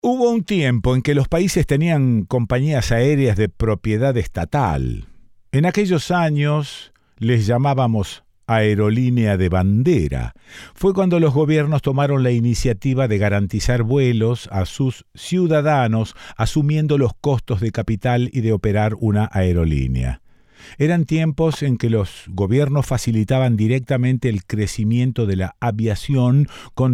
Hubo un tiempo en que los países tenían compañías aéreas de propiedad estatal. En aquellos años les llamábamos aerolínea de bandera. Fue cuando los gobiernos tomaron la iniciativa de garantizar vuelos a sus ciudadanos, asumiendo los costos de capital y de operar una aerolínea. Eran tiempos en que los gobiernos facilitaban directamente el crecimiento de la aviación con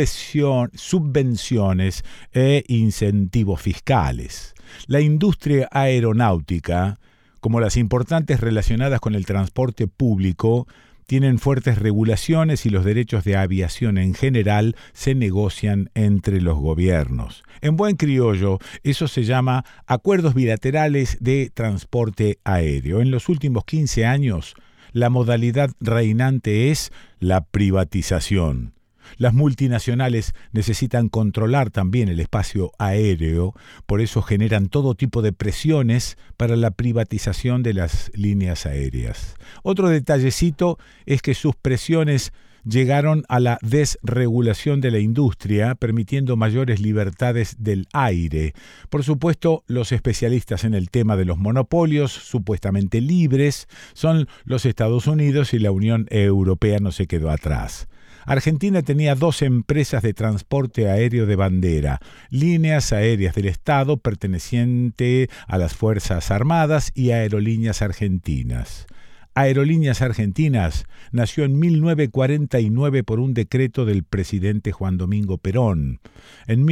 subvenciones e incentivos fiscales. La industria aeronáutica, como las importantes relacionadas con el transporte público, tienen fuertes regulaciones y los derechos de aviación en general se negocian entre los gobiernos. En buen criollo, eso se llama acuerdos bilaterales de transporte aéreo. En los últimos 15 años, la modalidad reinante es la privatización. Las multinacionales necesitan controlar también el espacio aéreo, por eso generan todo tipo de presiones para la privatización de las líneas aéreas. Otro detallecito es que sus presiones llegaron a la desregulación de la industria, permitiendo mayores libertades del aire. Por supuesto, los especialistas en el tema de los monopolios, supuestamente libres, son los Estados Unidos y la Unión Europea no se quedó atrás. Argentina tenía 2 empresas de transporte aéreo de bandera, Líneas Aéreas del Estado, perteneciente a las Fuerzas Armadas, y Aerolíneas Argentinas. Aerolíneas Argentinas nació en 1949 por un decreto del presidente Juan Domingo Perón. En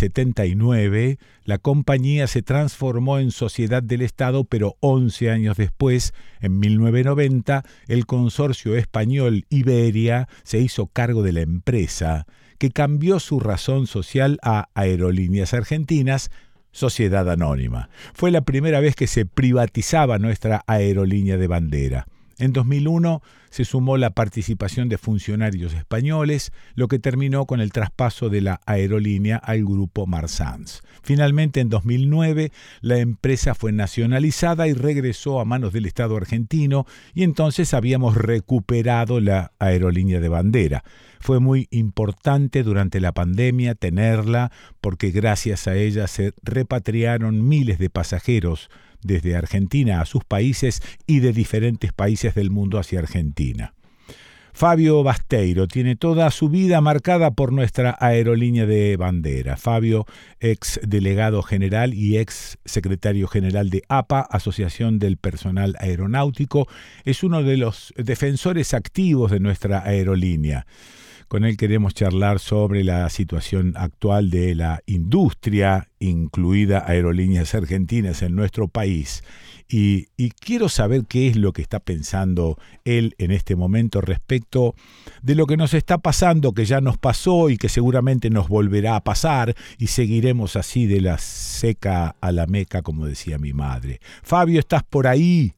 1979, la compañía se transformó en sociedad del Estado, pero 11 años después, en 1990, el consorcio español Iberia se hizo cargo de la empresa, que cambió su razón social a Aerolíneas Argentinas, Sociedad Anónima. Fue la primera vez que se privatizaba nuestra aerolínea de bandera. En 2001 se sumó la participación de funcionarios españoles, lo que terminó con el traspaso de la aerolínea al grupo Marsans. Finalmente, en 2009, la empresa fue nacionalizada y regresó a manos del Estado argentino, y entonces habíamos recuperado la aerolínea de bandera. Fue muy importante durante la pandemia tenerla, porque gracias a ella se repatriaron miles de pasajeros desde Argentina a sus países y de diferentes países del mundo hacia Argentina. Fabio Basteiro tiene toda su vida marcada por nuestra aerolínea de bandera. Fabio, ex delegado general y ex secretario general de APA, Asociación del Personal Aeronáutico, es uno de los defensores activos de nuestra aerolínea. Con él queremos charlar sobre la situación actual de la industria, incluida Aerolíneas Argentinas en nuestro país. Y quiero saber qué es lo que está pensando él en este momento respecto de lo que nos está pasando, que ya nos pasó y que seguramente nos volverá a pasar, y seguiremos así de la seca a la meca, como decía mi madre. Fabio, ¿estás por ahí?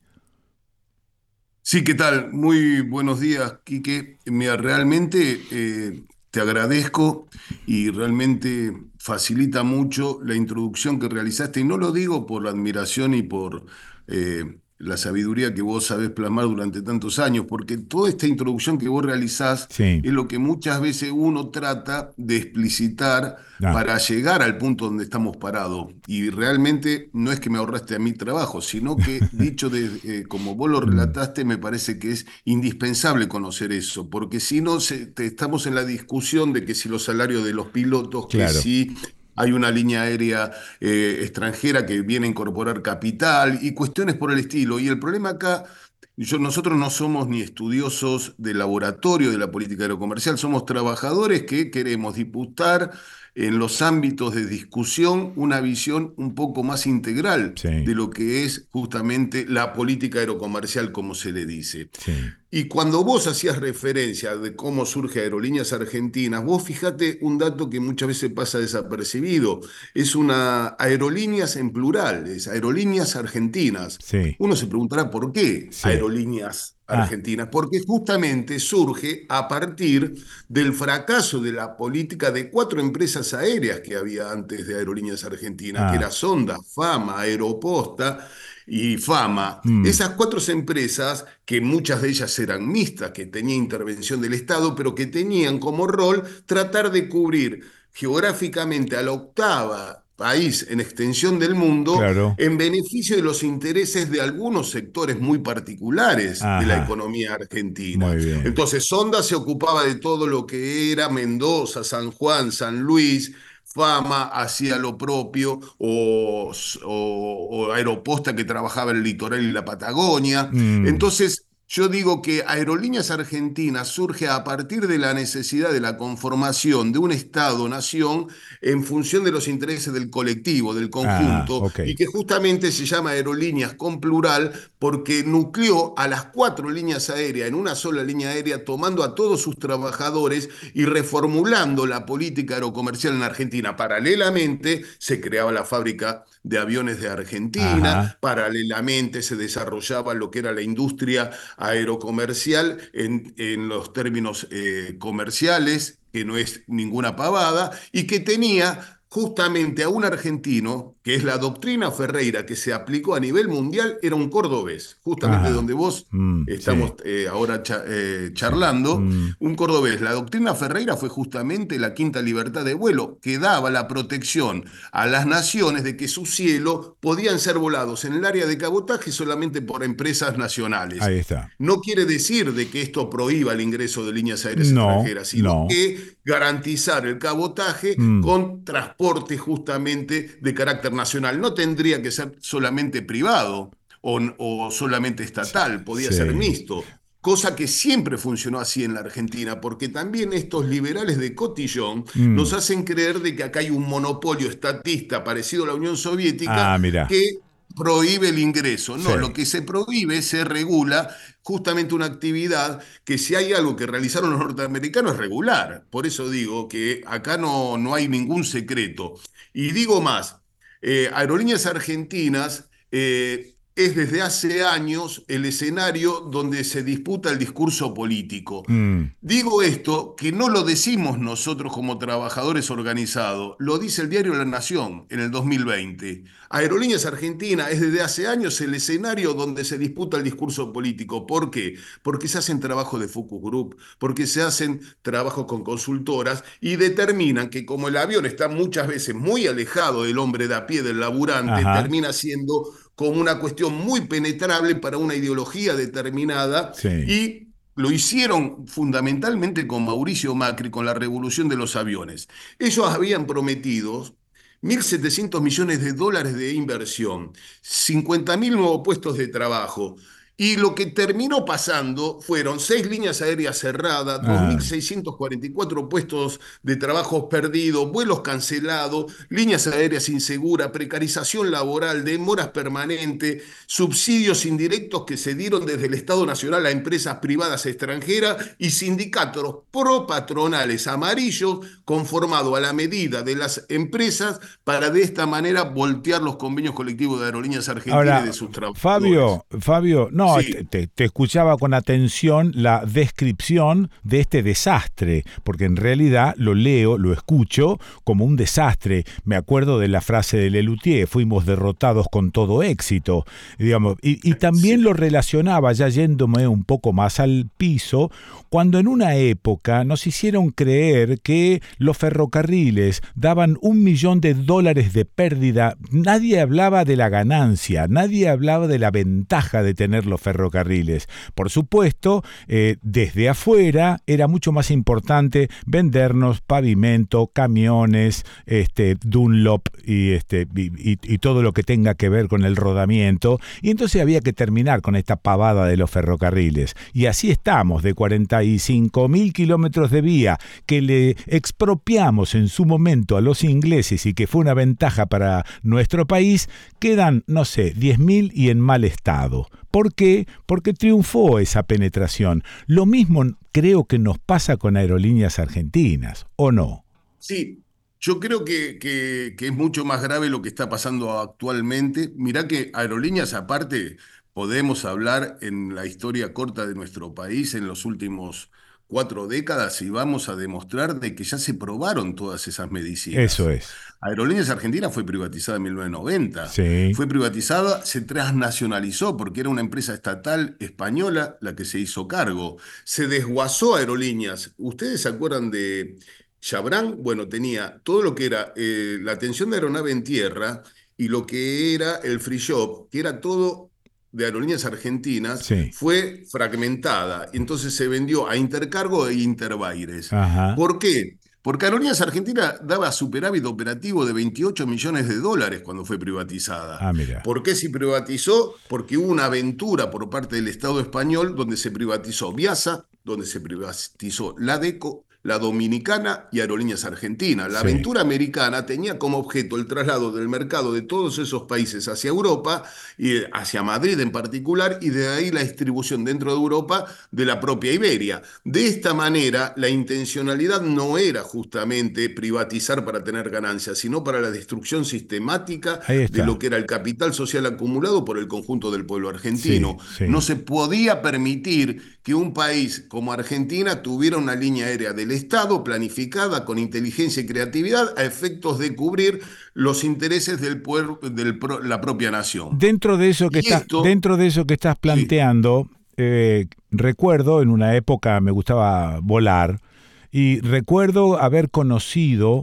Sí, ¿qué tal? Muy buenos días, Quique. Mira, realmente te agradezco y realmente facilita mucho la introducción que realizaste. Y no lo digo por la admiración y por la sabiduría que vos sabés plasmar durante tantos años, porque toda esta introducción que vos realizás Sí. es lo que muchas veces uno trata de explicitar Ah, para llegar al punto donde estamos parados. Y realmente no es que me ahorraste a mí trabajo, sino que como vos lo mm, relataste, me parece que es indispensable conocer eso, porque si no, estamos en la discusión de que si los salarios de los pilotos, que claro. si hay una línea aérea extranjera que viene a incorporar capital y cuestiones por el estilo. Y el problema acá... Nosotros no somos ni estudiosos de laboratorio de la política aerocomercial, somos trabajadores que queremos disputar en los ámbitos de discusión una visión un poco más integral Sí, de lo que es justamente la política aerocomercial, como se le dice. sí. Y cuando vos hacías referencia de cómo surge Aerolíneas Argentinas, vos fijate un dato que muchas veces pasa desapercibido. Es una aerolíneas en plural, es Aerolíneas Argentinas. Sí, Uno se preguntará por qué sí. Aerolíneas Ah, Argentinas, porque justamente surge a partir del fracaso de la política de 4 empresas aéreas que había antes de Aerolíneas Argentinas, que era ah, Sonda, Fama, Aeroposta y Fama. mm, Esas 4 empresas, que muchas de ellas eran mixtas, que tenían intervención del Estado, pero que tenían como rol tratar de cubrir geográficamente a la octava país en extensión del mundo claro. en beneficio de los intereses de algunos sectores muy particulares de la Ajá, economía argentina. muy bien. Entonces, Sonda se ocupaba de todo lo que era Mendoza, San Juan, San Luis. Fama hacía lo propio, o Aeroposta que trabajaba en el litoral y la Patagonia. Mm, Entonces, yo digo que Aerolíneas Argentinas surge a partir de la necesidad de la conformación de un Estado-nación en función de los intereses del colectivo, del conjunto, ok. y que justamente se llama Aerolíneas con plural porque nucleó a las cuatro líneas aéreas en una sola línea aérea, tomando a todos sus trabajadores y reformulando la política aerocomercial en Argentina. Paralelamente, se creaba la fábrica de aviones de Ajá. Argentina, paralelamente se desarrollaba lo que era la industria aerocomercial en los términos comerciales, que no es ninguna pavada, y que tenía justamente a un argentino, que es la doctrina Ferreira que se aplicó a nivel mundial, era un cordobés, justamente Ajá. donde vos estamos Sí, ahora sí. charlando, un cordobés. La doctrina Ferreira fue justamente la quinta libertad de vuelo, que daba la protección a las naciones de que su cielo podían ser volados en el área de cabotaje solamente por empresas nacionales. Ahí está. No quiere decir de que esto prohíba el ingreso de líneas aéreas No, extranjeras, sino no. que garantizar el cabotaje Mm, con transporte justamente de carácter nacional. No tendría que ser solamente privado o solamente sí, estatal, podía ser sí. mixto. Cosa que siempre funcionó así en la Argentina, porque también estos liberales de cotillón nos Mm. hacen creer de que acá hay un monopolio estatista parecido a la Unión Soviética Ah, mira. que prohíbe el ingreso. Sí. No, lo que se prohíbe, se regula justamente una actividad que si hay algo que realizaron los norteamericanos es regular. Por eso digo que acá no hay ningún secreto. Y digo más, Aerolíneas Argentinas es desde hace años el escenario donde se disputa el discurso político. Mm, Digo esto que no lo decimos nosotros como trabajadores organizados, lo dice el diario La Nación en el 2020. Aerolíneas Argentina es desde hace años el escenario donde se disputa el discurso político. ¿Por qué? Porque se hacen trabajos de focus group, porque se hacen trabajos con consultoras y determinan que como el avión está muchas veces muy alejado del hombre de a pie, del laburante, ajá. termina siendo como una cuestión muy penetrable para una ideología determinada Sí. y lo hicieron fundamentalmente con Mauricio Macri, con la revolución de los aviones. Ellos habían prometido 1.700 millones de dólares de inversión, 50.000 nuevos puestos de trabajo. Y lo que terminó pasando fueron seis líneas aéreas cerradas, Ah, 2.644 puestos de trabajo perdidos, vuelos cancelados, líneas aéreas inseguras, precarización laboral, demoras permanentes, subsidios indirectos que se dieron desde el Estado Nacional a empresas privadas extranjeras y sindicatos propatronales amarillos conformados a la medida de las empresas para de esta manera voltear los convenios colectivos de Aerolíneas Argentinas y ahora, de sus trabajadores. Fabio, no, Sí, te escuchaba con atención la descripción de este desastre, porque en realidad lo leo, lo escucho como un desastre. Me acuerdo de la frase de Lelutier, fuimos derrotados con todo éxito, digamos, y también sí. lo relacionaba, ya yéndome un poco más al piso, cuando en una época nos hicieron creer que los ferrocarriles daban $1 millón de pérdida, nadie hablaba de la ganancia, nadie hablaba de la ventaja de tener los ferrocarriles. Por supuesto, desde afuera era mucho más importante vendernos pavimento, camiones, Dunlop y todo lo que tenga que ver con el rodamiento. Y entonces había que terminar con esta pavada de los ferrocarriles. Y así estamos, de 45.000 kilómetros de vía que le expropiamos en su momento a los ingleses y que fue una ventaja para nuestro país, quedan, no sé, 10.000 y en mal estado. ¿Por qué? Porque triunfó esa penetración. Lo mismo creo que nos pasa con Aerolíneas Argentinas, ¿o no? Sí, yo creo que es mucho más grave lo que está pasando actualmente. Mirá que aerolíneas aparte, podemos hablar en la historia corta de nuestro país en los últimos 4 décadas y vamos a demostrar de que ya se probaron todas esas Eso medicinas. es. Aerolíneas Argentinas fue privatizada en 1990. Sí. Fue privatizada, se transnacionalizó porque era una empresa estatal española la que se hizo cargo. Se desguazó Aerolíneas. ¿Ustedes se acuerdan de Chabrán, bueno, tenía todo lo que era la atención de aeronave en tierra y lo que era el free shop, que era todo de Aerolíneas Argentinas, Sí. fue fragmentada. Y entonces se vendió a Intercargo e Interbaires. Ajá. ¿Por qué? Porque Aerolíneas Argentinas daba superávit operativo de 28 millones de dólares cuando fue privatizada. Ah, mira. ¿Por qué se privatizó? Porque hubo una aventura por parte del Estado español donde se privatizó Viasa, donde se privatizó la DECO, la Dominicana y Aerolíneas Argentinas. La Sí. aventura americana tenía como objeto el traslado del mercado de todos esos países hacia Europa y hacia Madrid en particular, y de ahí la distribución dentro de Europa de la propia Iberia. De esta manera, la intencionalidad no era justamente privatizar para tener ganancias, sino para la destrucción sistemática Ahí de lo está. que era el capital social acumulado por el conjunto del pueblo Sí, argentino. No sí. se podía permitir que un país como Argentina tuviera una línea aérea del Estado planificada con inteligencia y creatividad a efectos de cubrir los intereses del pueblo, la propia nación. Y esto, Dentro de eso que estás sí, planteando, recuerdo en una época me gustaba volar y recuerdo haber conocido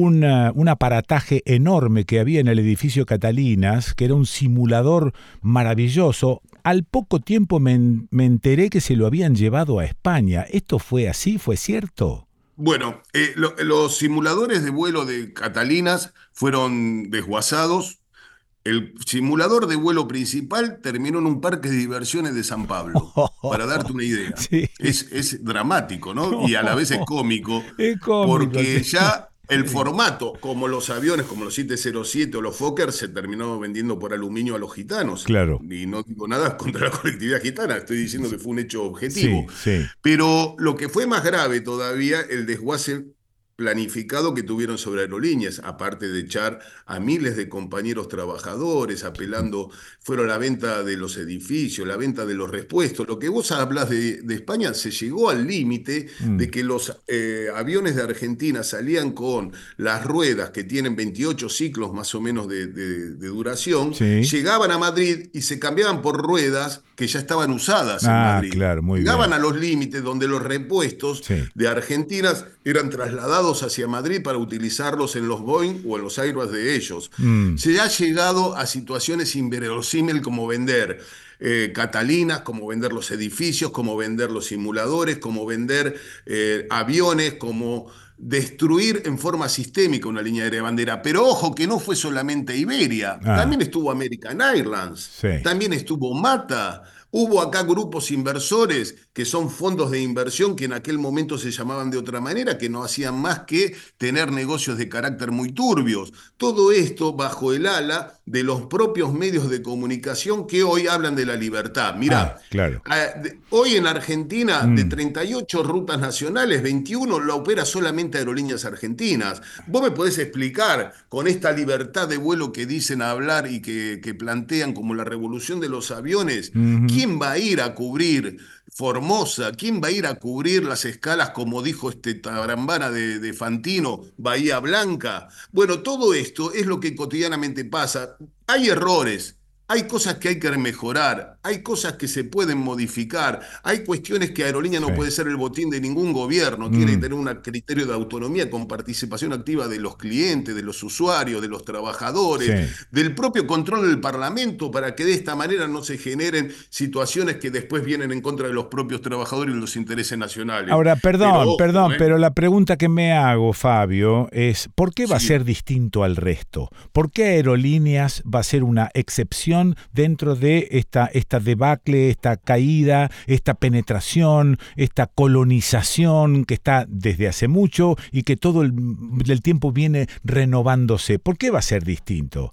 un aparataje enorme que había en el edificio Catalinas, que era un simulador maravilloso. Al poco tiempo me enteré que se lo habían llevado a España. ¿Esto fue así? ¿Fue cierto? bueno, los simuladores de vuelo de Catalinas fueron desguazados. El simulador de vuelo principal terminó en un parque de diversiones de San Pablo, para darte una idea. Sí. Es dramático, ¿no? Y a la vez es cómico, Es cómico, sí. porque ya el Sí. formato, como los aviones, como los 707 o los Fokker, se terminó vendiendo por aluminio a los gitanos. Claro. Y no digo nada contra la colectividad gitana, estoy diciendo que fue un hecho objetivo. Sí, sí. Pero lo que fue más grave todavía, el desguace planificado que tuvieron sobre aerolíneas, aparte de echar a miles de compañeros trabajadores, apelando, fueron la venta de los edificios, la venta de los repuestos. Lo que vos hablas de España, se llegó al límite Mm. de que los aviones de Argentina salían con las ruedas que tienen 28 ciclos más o menos de duración, Sí. llegaban a Madrid y se cambiaban por ruedas que ya estaban usadas en Ah, Madrid. claro, muy Llegaban bien. a los límites donde los repuestos Sí. de Argentina eran trasladados hacia Madrid para utilizarlos en los Boeing o en los Airbus de ellos. Mm. Se ha llegado a situaciones inverosímiles como vender Catalinas, como vender los edificios, como vender los simuladores, como vender aviones, como destruir en forma sistémica una línea aérea de bandera. Pero ojo que no fue solamente Iberia, Ah, también estuvo American Airlines, sí. también estuvo Mata. Hubo acá grupos inversores que son fondos de inversión que en aquel momento se llamaban de otra manera, que no hacían más que tener negocios de carácter muy turbios. Todo esto bajo el ala de los propios medios de comunicación que hoy hablan de la libertad. Ah, Mira, claro. hoy en Argentina, de Mm. 38 rutas nacionales, 21 la opera solamente Aerolíneas Argentinas. ¿Vos me podés explicar con esta libertad de vuelo que dicen hablar y que plantean como la revolución de los aviones? Ujú. ¿Quién va a ir a cubrir Formosa? ¿Quién va a ir a cubrir las escalas, como dijo este Tarambana de Fantino, Bahía Blanca? Bueno, todo esto es lo que cotidianamente pasa. Hay errores. Hay cosas que hay que mejorar, hay cosas que se pueden modificar, hay cuestiones que Aerolínea no Sí. puede ser el botín de ningún gobierno, tiene que Mm. tener un criterio de autonomía con participación activa de los clientes, de los usuarios, de los trabajadores, Sí. del propio control del Parlamento, para que de esta manera no se generen situaciones que después vienen en contra de los propios trabajadores y los intereses nacionales. Ahora, Pero perdón, ojo, pero la pregunta que me hago, Fabio, es ¿por qué va a sí. ser distinto al resto? ¿Por qué Aerolíneas va a ser una excepción dentro de esta debacle, esta caída, esta penetración, esta colonización que está desde hace mucho y que todo el tiempo viene renovándose? ¿Por qué va a ser distinto?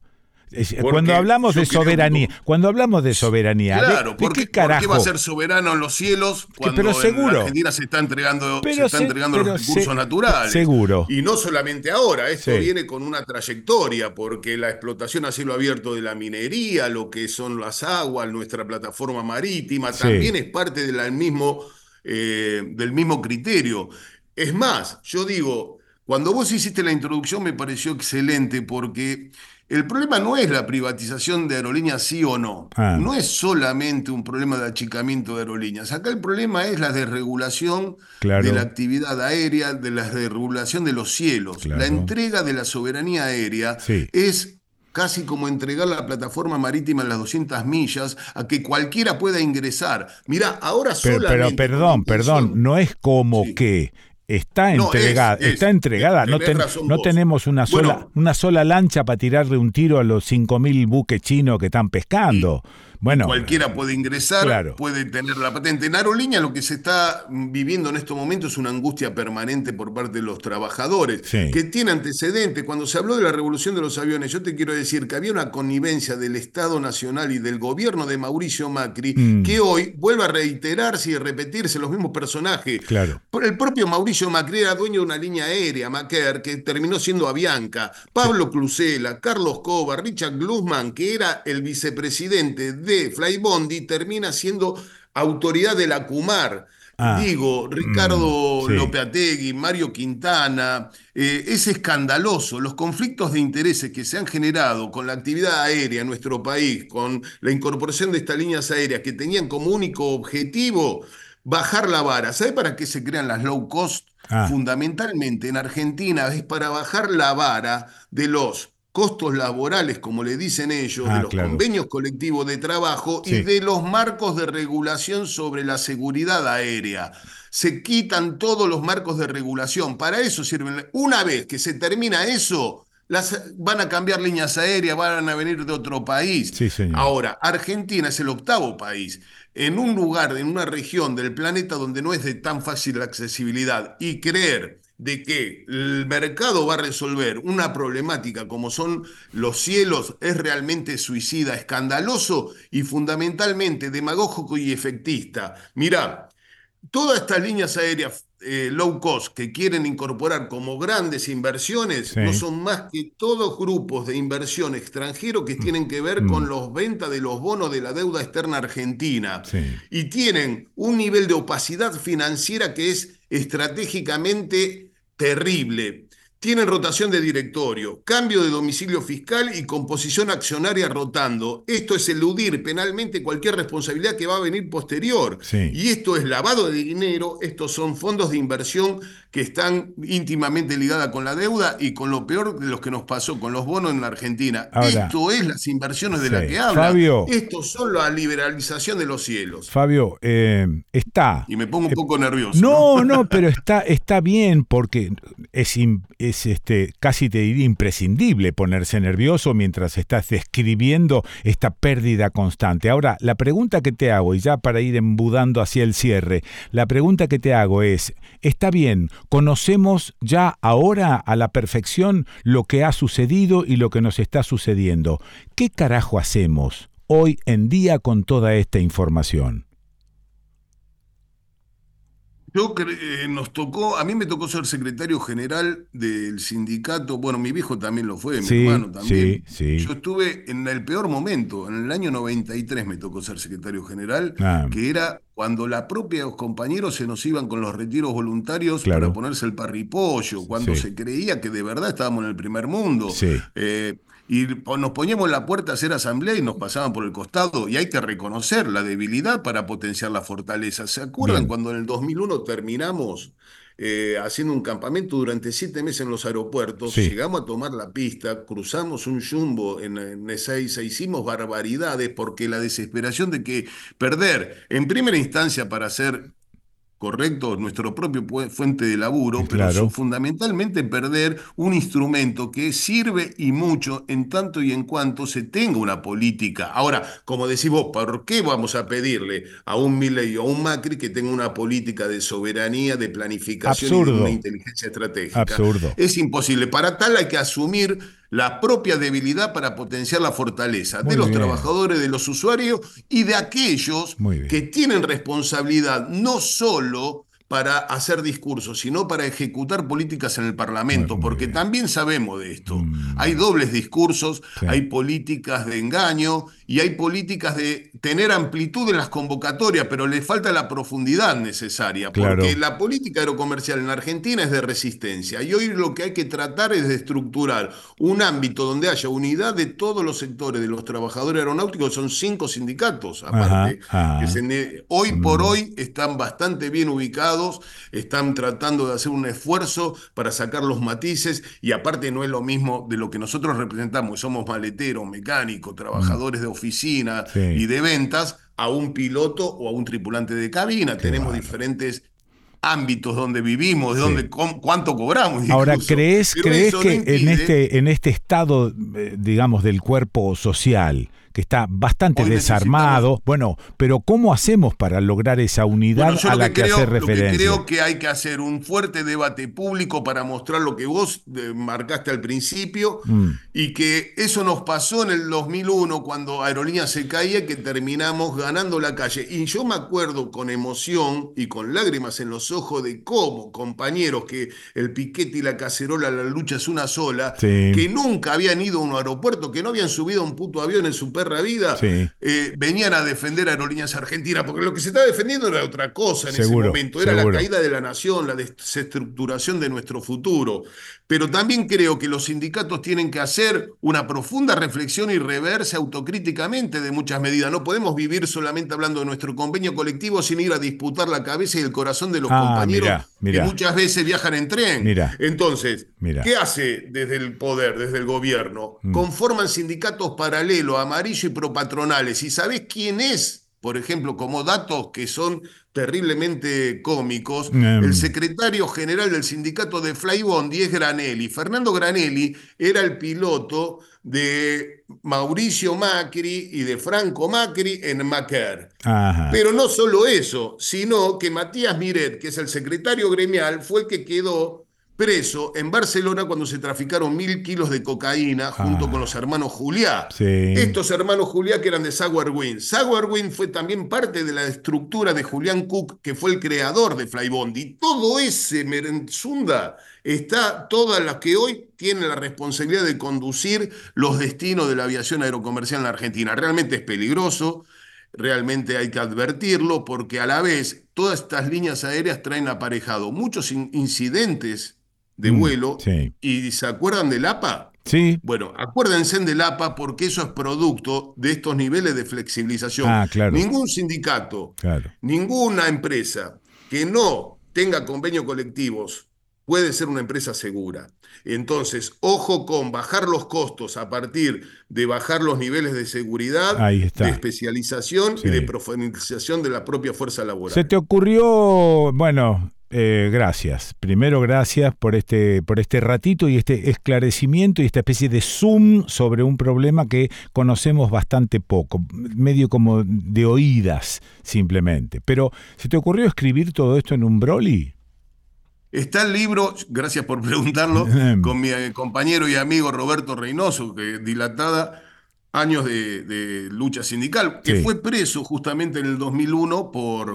Porque yo creo que Cuando hablamos de soberanía, claro, de qué porque va a carajo? ser soberano en los cielos Pero cuando en la seguro, Argentina se está entregando los recursos naturales. seguro, Y no solamente ahora, esto sí, viene con una trayectoria, porque la explotación a cielo abierto de la minería, lo que son las aguas, nuestra plataforma marítima, sí, también es parte del mismo criterio. Es más, yo digo, cuando vos hiciste la introducción me pareció excelente porque el problema no es la privatización de aerolíneas, sí o no. Ah, No es solamente un problema de achicamiento de aerolíneas. Acá el problema es la desregulación de la claro, actividad aérea, de la desregulación de los cielos. La claro. entrega de la soberanía aérea Sí. es casi como entregar la plataforma marítima en las 200 millas a que cualquiera pueda ingresar. Mirá, ahora Pero solamente con la perdón, intención... no es como Sí. que No, está entregada. No, tenés razón no vos. tenemos Bueno, una sola lancha para tirarle un tiro a los 5.000 buques chinos que están y pescando. y Bueno, cualquiera puede ingresar, claro, puede tener la patente. En aerolínea lo que se está viviendo en estos momentos es una angustia permanente por parte de los trabajadores, sí. que tiene antecedentes. Cuando se habló de la revolución de los aviones, yo te quiero decir que había una connivencia del Estado Nacional y del gobierno de Mauricio Macri, Mm, que hoy vuelve a reiterarse y repetirse los mismos personajes. claro. El propio Mauricio Macri era dueño de una línea aérea, Macair, que terminó siendo Avianca. Sí. Pablo Cluzela, Carlos Cova, Richard Glusman, que era el vicepresidente de Flybondi, termina siendo autoridad de la Cumar. Ah, Digo, Ricardo sí. Lopeategui, Mario Quintana, es escandaloso los conflictos de intereses que se han generado con la actividad aérea en nuestro país, con la incorporación de estas líneas aéreas que tenían como único objetivo bajar la vara. ¿Sabe para qué se crean las low cost? Ah, Fundamentalmente en Argentina es para bajar la vara de los costos laborales, como le dicen ellos, de los claro. convenios colectivos de trabajo y Sí. de los marcos de regulación sobre la seguridad aérea. Se quitan todos los marcos de regulación. Para eso sirven. Una vez que se termina eso, van a cambiar líneas aéreas, van a venir de otro país. Sí, señor. Ahora, Argentina es el octavo país en un lugar, en una región del planeta donde no es de tan fácil accesibilidad y creer de que el mercado va a resolver una problemática como son los cielos es realmente suicida, escandaloso y fundamentalmente demagógico y efectista. Mirá, todas estas líneas aéreas low cost que quieren incorporar como grandes inversiones no Sí. son más que todos grupos de inversión extranjero que Mm, tienen que ver mm, con los ventas de los bonos de la deuda externa argentina sí. y tienen un nivel de opacidad financiera que es estratégicamente terrible. Tienen rotación de directorio, cambio de domicilio fiscal y composición accionaria rotando. Esto es eludir penalmente cualquier responsabilidad que va a venir posterior. Sí. Y esto es lavado de dinero, estos son fondos de inversión que están íntimamente ligadas con la deuda y con lo peor de lo que nos pasó con los bonos en la Argentina. Ahora, Esto es las inversiones de las sí. que habla. Fabio, Esto son la liberalización de los cielos. Fabio, está. Y me pongo un eh, poco nervioso, ¿no? no, no, pero está bien porque es casi te diría imprescindible ponerse nervioso mientras estás describiendo esta pérdida constante. Ahora, la pregunta que te hago, y ya para ir embudando hacia el cierre, la pregunta que te hago es, está bien, conocemos ya ahora a la perfección lo que ha sucedido y lo que nos está sucediendo. ¿Qué carajo hacemos hoy en día con toda esta información? Nos tocó, a mí me tocó ser secretario general del sindicato, bueno, mi viejo también lo fue, mi Sí, hermano sí, también. sí. Yo estuve en el peor momento, en el año 93 me tocó ser secretario general, Ah, que era cuando los propios compañeros se nos iban con los retiros voluntarios para claro. ponerse el parripollo, cuando Sí, se creía que de verdad estábamos en el primer mundo. sí. Eh, y nos poníamos en la puerta a hacer asamblea y nos pasaban por el costado. Y hay que reconocer la debilidad para potenciar la fortaleza. ¿Se acuerdan Bien. cuando en el 2001 terminamos haciendo un campamento durante 7 meses en los aeropuertos? Sí. Llegamos a tomar la pista, cruzamos un jumbo en Ezeiza, hicimos barbaridades porque la desesperación de que perder en primera instancia para hacer correcto, nuestro propio fuente de laburo, pero Claro. fundamentalmente perder un instrumento que sirve y mucho en tanto y en cuanto se tenga una política. Ahora, como decís vos, ¿por qué vamos a pedirle a un Milei o a un Macri que tenga una política de soberanía, de planificación y de una Absurdo. inteligencia estratégica? Absurdo. Es imposible. Para tal hay que asumir la propia debilidad para potenciar la fortaleza de Muy los bien. trabajadores, de los usuarios y de aquellos Muy que bien. tienen responsabilidad no solo para hacer discursos, sino para ejecutar políticas en el Parlamento, Muy porque bien. también sabemos de esto. Hay Mm, dobles discursos, sí. hay políticas de engaño y hay políticas tener amplitud en las convocatorias, pero le falta la profundidad necesaria, porque claro. la política aerocomercial en Argentina es de resistencia y hoy lo que hay que tratar es de estructurar un ámbito donde haya unidad de todos los sectores de los trabajadores aeronáuticos, son 5 sindicatos Ajá, aparte, ajá. hoy por Mm, hoy están bastante bien ubicados, están tratando de hacer un esfuerzo para sacar los matices y aparte no es lo mismo de lo que nosotros representamos, que somos maleteros, mecánicos, mm, trabajadores de oficina y sí, de ventas, a un piloto o a un tripulante de cabina. qué Tenemos bárbaro. diferentes ámbitos donde vivimos, de Sí. donde, cuánto cobramos Ahora, incluso, ¿crees pero eso no que impide, en este estado, digamos, del cuerpo social, que está bastante hoy necesitamos. desarmado, bueno, pero ¿cómo hacemos para lograr esa Bueno, unidad yo a la que hace lo que referencia? creo que hay que hacer un fuerte debate público para mostrar lo que vos marcaste al principio Mm, y que eso nos pasó en el 2001 cuando Aerolíneas se caía, que terminamos ganando la calle. Y yo me acuerdo con emoción y con lágrimas en los ojos de cómo compañeros que el piquete y la cacerola, la lucha es una sola, sí, que nunca habían ido a un aeropuerto, que no habían subido a un puto avión en su perra vida, sí, venían a defender a Aerolíneas Argentinas, porque lo que se estaba defendiendo era otra cosa en ese seguro, momento, era la seguro. caída de la nación, la desestructuración de nuestro futuro. Pero también creo que los sindicatos tienen que hacer una profunda reflexión y reverse autocríticamente de muchas medidas. No podemos vivir solamente hablando de nuestro convenio colectivo sin ir a disputar la cabeza y el corazón de los Ah, compañeros mirá, que mirá, muchas veces viajan en tren. mirá, Entonces, mirá. ¿qué hace desde el poder, desde el gobierno? Mm, Conforman sindicatos paralelos, amarillo y propatronales. ¿Y sabés quién es? Por ejemplo, como datos que son terriblemente cómicos, el em, secretario general del sindicato de Flybondi es Granelli. Fernando Granelli era el piloto de Mauricio Macri y de Franco Macri en Macair. ajá. Pero no solo eso, sino que Matías Miret, que es el secretario gremial, fue el que quedó preso en Barcelona cuando se traficaron 1.000 kilos de cocaína junto con los Ah, hermanos Juliá. sí. Estos hermanos Juliá que eran de Sourwind. Sourwind fue también parte de la estructura de Julián Cook, que fue el creador de Flybondi. Todo ese merenzunda está, todas las que hoy tienen la responsabilidad de conducir los destinos de la aviación aerocomercial en la Argentina. Realmente es peligroso. Realmente hay que advertirlo porque a la vez todas estas líneas aéreas traen aparejado muchos incidentes de Mm, vuelo sí. y ¿se acuerdan del APA? Sí. Bueno, acuérdense del APA porque eso es producto de estos niveles de flexibilización. Ah, claro, Ningún sindicato, claro. ninguna empresa que no tenga convenios colectivos puede ser una empresa segura. Entonces, ojo con bajar los costos a partir de bajar los niveles de seguridad, Ahí de está. especialización y de Sí. profesionalización de la propia fuerza Se laboral. te ocurrió, bueno, gracias. Primero, gracias por este ratito y este esclarecimiento y esta especie de zoom sobre un problema que conocemos bastante poco, medio como de oídas simplemente. Pero, ¿se te ocurrió escribir todo esto en un Broly? Está el libro, gracias por preguntarlo, con mi compañero y amigo Roberto Reynoso, que dilatada años de lucha sindical, que Sí. fue preso justamente en el 2001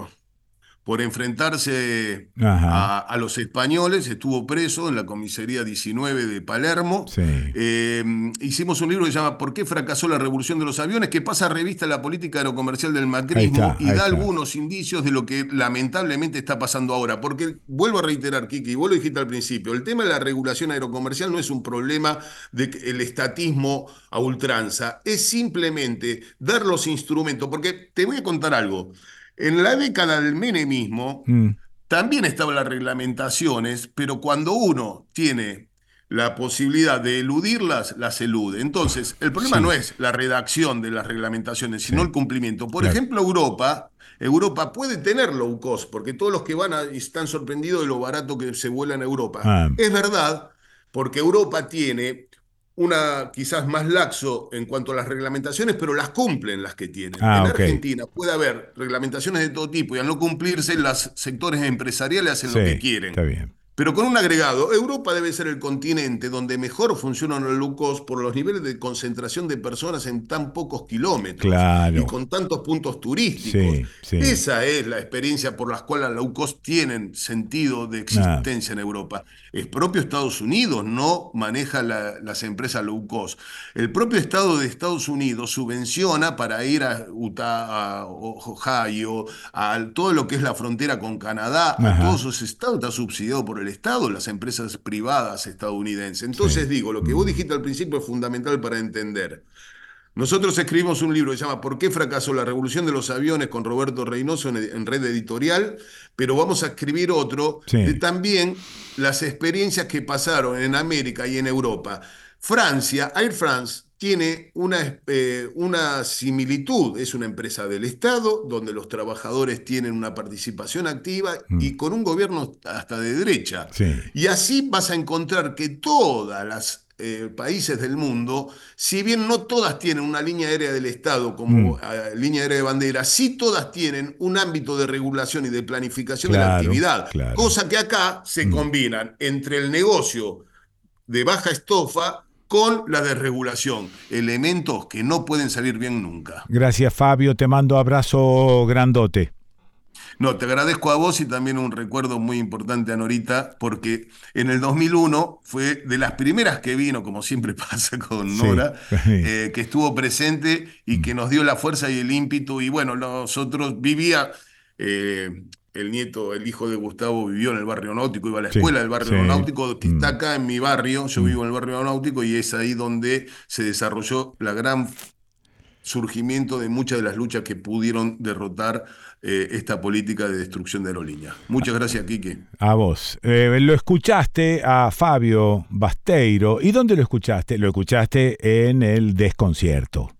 por enfrentarse Ajá. a los españoles, estuvo preso en la comisaría 19 de Palermo. Sí. Hicimos un libro que se llama ¿Por qué fracasó la revolución de los aviones?, que pasa a revista la política aerocomercial del Ahí macrismo está, y ahí da está. algunos indicios de lo que lamentablemente está pasando ahora. Porque, vuelvo a reiterar, Kiki, vos lo dijiste al principio, el tema de la regulación aerocomercial no es un problema del estatismo a ultranza, es simplemente dar los instrumentos, porque te voy a contar algo. En la década del menemismo Mm, también estaban las reglamentaciones, pero cuando uno tiene la posibilidad de eludirlas, las elude. Entonces, el problema no sí, es la redacción de las reglamentaciones, sino sí, el cumplimiento. Por claro. ejemplo, Europa puede tener low cost, porque todos los que van están sorprendidos de lo barato que se vuela en Europa. Ah, Es verdad, porque Europa tiene una quizás más laxo en cuanto a las reglamentaciones, pero las cumplen las que tienen. ah, En ok. Argentina puede haber reglamentaciones de todo tipo y al no cumplirse, los sectores empresariales hacen Sí, lo que está quieren. bien. Pero con un agregado, Europa debe ser el continente donde mejor funcionan los low cost por los niveles de concentración de personas en tan pocos kilómetros y Claro. con tantos puntos turísticos. Sí, sí. Esa es la experiencia por la cual las low cost tienen sentido de Ah, existencia en Europa. El propio Estados Unidos no maneja las empresas low cost. El propio Estado de Estados Unidos subvenciona para ir a Utah, a Ohio, a todo lo que es la frontera con Canadá, a todos ajá. esos estados, está subsidiado por el Estado, las empresas privadas estadounidenses. Sí. Entonces digo, lo que vos Mm. dijiste al principio es fundamental para entender. Nosotros escribimos un libro que se llama ¿Por qué fracasó la revolución de los aviones? Con Roberto Reynoso en Red Editorial, pero vamos a escribir otro de Sí. también las experiencias que pasaron en América y en Europa. Francia, Air France, tiene una similitud, es una empresa del Estado donde los trabajadores tienen una participación activa Mm. y con un gobierno hasta de derecha. Sí. Y así vas a encontrar que todas las países del mundo, si bien no todas tienen una línea aérea del Estado como Mm. línea aérea de bandera, sí todas tienen un ámbito de regulación y de planificación de la Claro, actividad, claro. cosa que acá se Mm. combinan entre el negocio de baja estofa con la desregulación, elementos que no pueden salir bien nunca. Gracias, Fabio. Te mando abrazo grandote. No, te agradezco a vos y también un recuerdo muy importante a Norita, porque en el 2001 fue de las primeras que vino, como siempre pasa con Sí. Nora, que estuvo presente y Mm. que nos dio la fuerza y el ímpetu. Y bueno, nosotros vivía, el nieto, el hijo de Gustavo vivió en el barrio náutico, iba a la Sí, escuela del barrio sí. náutico, que está Mm. acá en mi barrio, yo Mm. vivo en el barrio náutico y es ahí donde se desarrolló la gran surgimiento de muchas de las luchas que pudieron derrotar esta política de destrucción de aerolíneas. Muchas gracias, Quique. A vos. Lo escuchaste a Fabio Basteiro. ¿Y dónde lo escuchaste? Lo escuchaste en el Desconcierto.